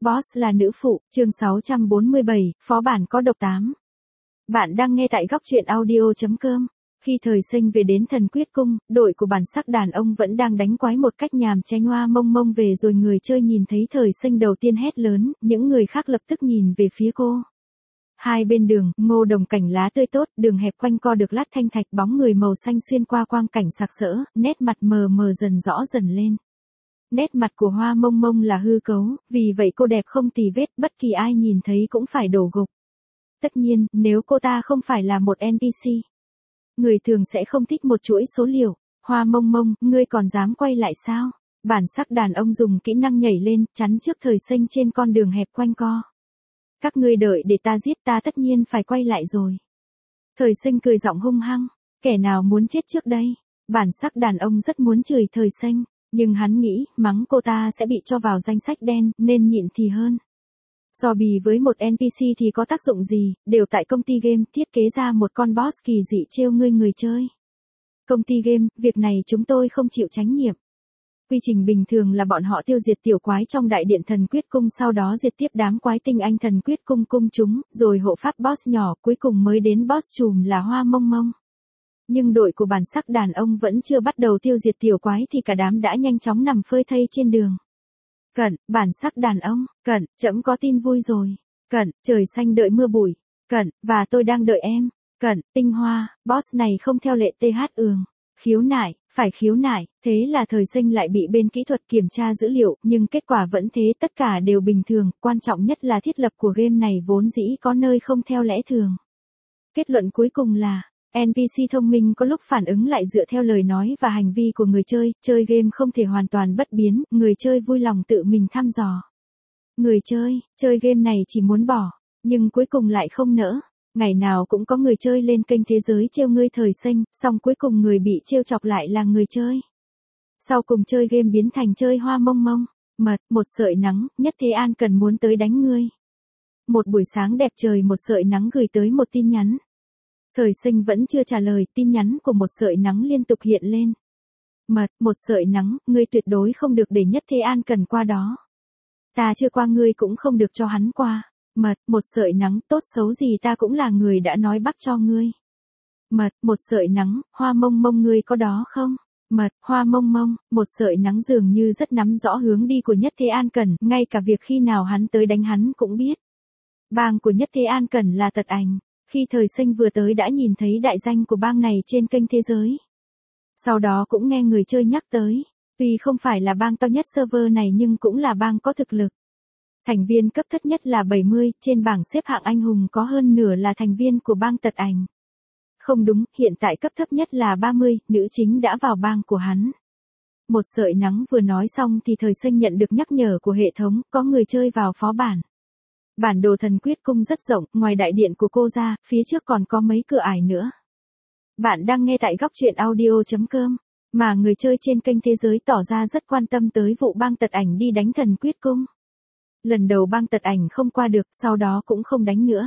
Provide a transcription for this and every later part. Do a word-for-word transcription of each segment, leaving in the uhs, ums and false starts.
Boss là nữ phụ, chương sáu trăm bốn mươi bảy, phó bản có độc tám. Bạn đang nghe tại góc truyện audio chấm com. Khi thời sinh về đến thần quyết cung, đội của bản sắc đàn ông vẫn đang đánh quái một cách nhàm chán. Hoa mông mông về rồi, người chơi nhìn thấy thời sinh đầu tiên hét lớn, những người khác lập tức nhìn về phía cô. Hai bên đường, ngô đồng cảnh lá tươi tốt, đường hẹp quanh co được lát thanh thạch, bóng người màu xanh xuyên qua quang cảnh sặc sỡ, nét mặt mờ mờ dần rõ dần lên. Nét mặt của Hoa mông mông là hư cấu, vì vậy cô đẹp không tì vết, bất kỳ ai nhìn thấy cũng phải đổ gục. Tất nhiên, nếu cô ta không phải là một en pê xê, người thường sẽ không thích một chuỗi số liệu. Hoa mông mông, ngươi còn dám quay lại sao? Bản sắc đàn ông dùng kỹ năng nhảy lên, chắn trước thời sinh trên con đường hẹp quanh co. Các ngươi đợi để ta giết, ta tất nhiên phải quay lại rồi. Thời sinh cười giọng hung hăng, kẻ nào muốn chết trước đây? Bản sắc đàn ông rất muốn chửi thời sinh, nhưng hắn nghĩ, mắng cô ta sẽ bị cho vào danh sách đen, nên nhịn thì hơn. So bì với một en pê xê thì có tác dụng gì, đều tại công ty game thiết kế ra một con boss kỳ dị trêu ngươi người chơi. Công ty game, việc này chúng tôi không chịu trách nhiệm. Quy trình bình thường là bọn họ tiêu diệt tiểu quái trong đại điện thần quyết cung, sau đó diệt tiếp đám quái tinh anh thần quyết cung cung chúng, rồi hộ pháp boss nhỏ, cuối cùng mới đến boss trùm là Hoa mông mông. Nhưng đội của bản sắc đàn ông vẫn chưa bắt đầu tiêu diệt tiểu quái thì cả đám đã nhanh chóng nằm phơi thây trên đường. Cẩn, bản sắc đàn ông, Cẩn, trẫm có tin vui rồi. Cẩn, trời xanh đợi mưa bụi. Cẩn, và tôi đang đợi em. Cẩn, tinh hoa, boss này không theo lệ tê hát ường. Khiếu nại, phải khiếu nại, thế là thời sinh lại bị bên kỹ thuật kiểm tra dữ liệu, nhưng kết quả vẫn thế, tất cả đều bình thường, quan trọng nhất là thiết lập của game này vốn dĩ có nơi không theo lẽ thường. Kết luận cuối cùng là, en pê xê thông minh có lúc phản ứng lại dựa theo lời nói và hành vi của người chơi, chơi game không thể hoàn toàn bất biến, người chơi vui lòng tự mình thăm dò. Người chơi, chơi game này chỉ muốn bỏ, nhưng cuối cùng lại không nỡ. Ngày nào cũng có người chơi lên kênh thế giới trêu ngươi thời sinh, xong cuối cùng người bị trêu chọc lại là người chơi. Sau cùng chơi game biến thành chơi hoa mông mông, mật, một sợi nắng, Nhất Thế An cần muốn tới đánh ngươi. Một buổi sáng đẹp trời, một sợi nắng gửi tới một tin nhắn. Thời sinh vẫn chưa trả lời, tin nhắn của một sợi nắng liên tục hiện lên. Mật, một sợi nắng, ngươi tuyệt đối không được để Nhất Thế An cần qua đó. Ta chưa qua ngươi cũng không được cho hắn qua. Mật, một sợi nắng, tốt xấu gì ta cũng là người đã nói bắt cho ngươi. Mật, một sợi nắng, Hoa mông mông ngươi có đó không? Mật, Hoa mông mông, một sợi nắng dường như rất nắm rõ hướng đi của Nhất Thế An Cần, ngay cả việc khi nào hắn tới đánh hắn cũng biết. Bang của Nhất Thế An Cần là Tật Ảnh. Khi thời sinh vừa tới đã nhìn thấy đại danh của bang này trên kênh thế giới. Sau đó cũng nghe người chơi nhắc tới. Tuy không phải là bang to nhất server này nhưng cũng là bang có thực lực. Thành viên cấp thấp nhất là bảy mươi, trên bảng xếp hạng anh hùng có hơn nửa là thành viên của bang Tật Ảnh. Không đúng, hiện tại cấp thấp nhất là ba mươi, nữ chính đã vào bang của hắn. Một sợi nắng vừa nói xong thì thời sinh nhận được nhắc nhở của hệ thống, có người chơi vào phó bản. Bản đồ thần quyết cung rất rộng, ngoài đại điện của cô ra, phía trước còn có mấy cửa ải nữa. Bạn đang nghe tại góc truyện audio chấm com, mà người chơi trên kênh thế giới tỏ ra rất quan tâm tới vụ bang Tật Ảnh đi đánh thần quyết cung. Lần đầu bang Tật Ảnh không qua được, sau đó cũng không đánh nữa.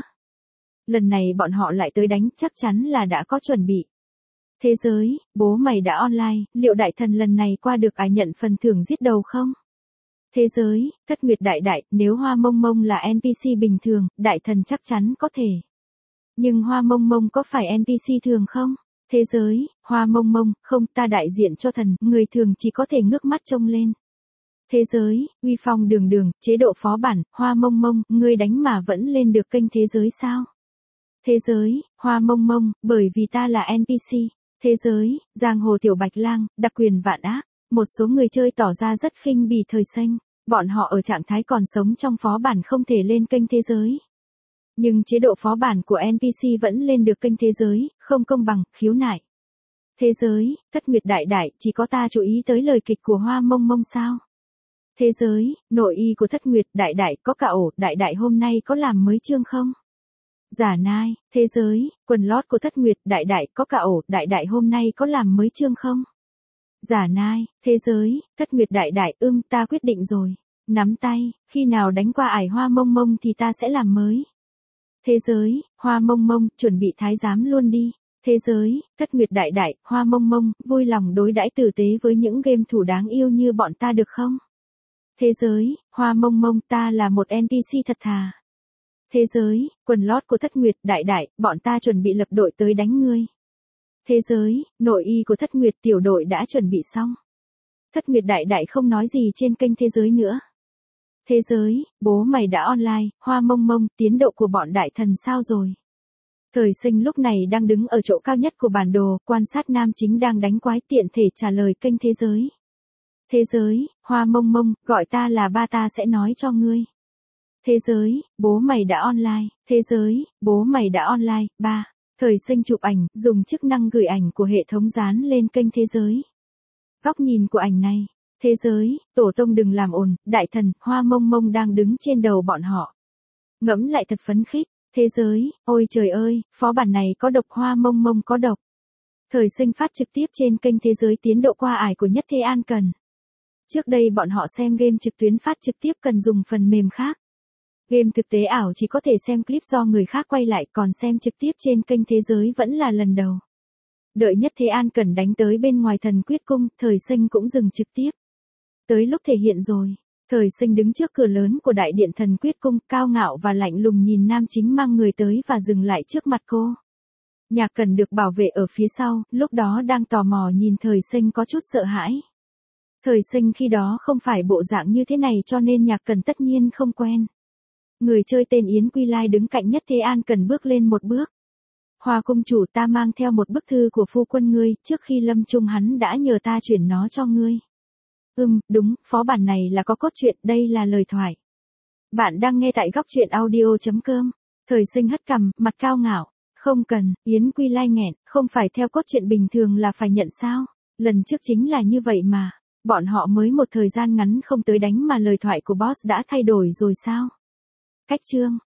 Lần này bọn họ lại tới đánh, chắc chắn là đã có chuẩn bị. Thế giới, bố mày đã online, liệu đại thần lần này qua được ai nhận phần thưởng giết đầu không? Thế giới, Thất Nguyệt đại đại, nếu Hoa mông mông là en pê xê bình thường, đại thần chắc chắn có thể. Nhưng Hoa mông mông có phải en pê xê thường không? Thế giới, Hoa mông mông, không, ta đại diện cho thần, người thường chỉ có thể ngước mắt trông lên. Thế giới, uy phong đường đường, chế độ phó bản, Hoa mông mông, ngươi đánh mà vẫn lên được kênh thế giới sao? Thế giới, Hoa mông mông, bởi vì ta là en pê xê. Thế giới, giang hồ tiểu bạch lang, đặc quyền vạn ác. Một số người chơi tỏ ra rất khinh bỉ thời sinh, bọn họ ở trạng thái còn sống trong phó bản không thể lên kênh thế giới. Nhưng chế độ phó bản của en pê xê vẫn lên được kênh thế giới, không công bằng, khiếu nại. Thế giới, Thất Nguyệt đại đại, chỉ có ta chú ý tới lời kịch của Hoa mông mông sao? Thế giới, nội y của Thất Nguyệt đại đại, có cả ổ, đại đại hôm nay có làm mới chương không? Giả nai, thế giới, quần lót của Thất Nguyệt đại đại, có cả ổ, đại đại hôm nay có làm mới chương không? Giả nai, thế giới, Thất Nguyệt đại đại, ưm, ta quyết định rồi. Nắm tay, khi nào đánh qua ải Hoa mông mông thì ta sẽ làm mới. Thế giới, Hoa mông mông, chuẩn bị thái giám luôn đi. Thế giới, Thất Nguyệt đại đại, Hoa mông mông, vui lòng đối đãi tử tế với những game thủ đáng yêu như bọn ta được không? Thế giới, Hoa Mông Mông, ta là một en pê xê thật thà. Thế giới, quần lót của Thất Nguyệt, đại đại, bọn ta chuẩn bị lập đội tới đánh ngươi. Thế giới, nội y của Thất Nguyệt, tiểu đội đã chuẩn bị xong. Thất Nguyệt đại đại không nói gì trên kênh thế giới nữa. Thế giới, bố mày đã online, Hoa Mông Mông, tiến độ của bọn đại thần sao rồi? Thời Sinh lúc này đang đứng ở chỗ cao nhất của bản đồ, quan sát nam chính đang đánh quái, tiện thể trả lời kênh thế giới. Thế giới, Hoa Mông Mông, gọi ta là ba, ta sẽ nói cho ngươi. Thế giới, bố mày đã online. Thế giới, bố mày đã online. ba. Thời Sinh chụp ảnh, dùng chức năng gửi ảnh của hệ thống dán lên kênh thế giới. Góc nhìn của ảnh này. Thế giới, tổ tông đừng làm ồn, đại thần, Hoa Mông Mông đang đứng trên đầu bọn họ. Ngẫm lại thật phấn khích. Thế giới, ôi trời ơi, phó bản này có độc, Hoa Mông Mông có độc. Thời Sinh phát trực tiếp trên kênh thế giới tiến độ qua ải của Nhất Thế An Cần. Trước đây bọn họ xem game trực tuyến phát trực tiếp cần dùng phần mềm khác. Game thực tế ảo chỉ có thể xem clip do người khác quay lại, còn xem trực tiếp trên kênh thế giới vẫn là lần đầu. Đợi Nhất Thế An Cần đánh tới bên ngoài Thần Quyết Cung, Thời Sinh cũng dừng trực tiếp. Tới lúc thể hiện rồi. Thời Sinh đứng trước cửa lớn của đại điện Thần Quyết Cung, cao ngạo và lạnh lùng nhìn nam chính mang người tới và dừng lại trước mặt cô. Nhạc Cần được bảo vệ ở phía sau, lúc đó đang tò mò nhìn Thời Sinh có chút sợ hãi. Thời Sinh khi đó không phải bộ dạng như thế này cho nên Nhạc Cần tất nhiên không quen. Người chơi tên Yến Quy Lai đứng cạnh Nhất Thế An Cần bước lên một bước. Hoa công chủ, ta mang theo một bức thư của phu quân ngươi, trước khi lâm chung hắn đã nhờ ta chuyển nó cho ngươi. Ừm, đúng, phó bản này là có cốt truyện, đây là lời thoại. Bạn đang nghe tại góc truyện audio chấm com. Thời Sinh hất cằm, mặt cao ngạo. Không cần, Yến Quy Lai nghẹn, không phải theo cốt truyện bình thường là phải nhận sao? Lần trước chính là như vậy mà. Bọn họ mới một thời gian ngắn không tới đánh mà lời thoại của boss đã thay đổi rồi sao? Cách chương.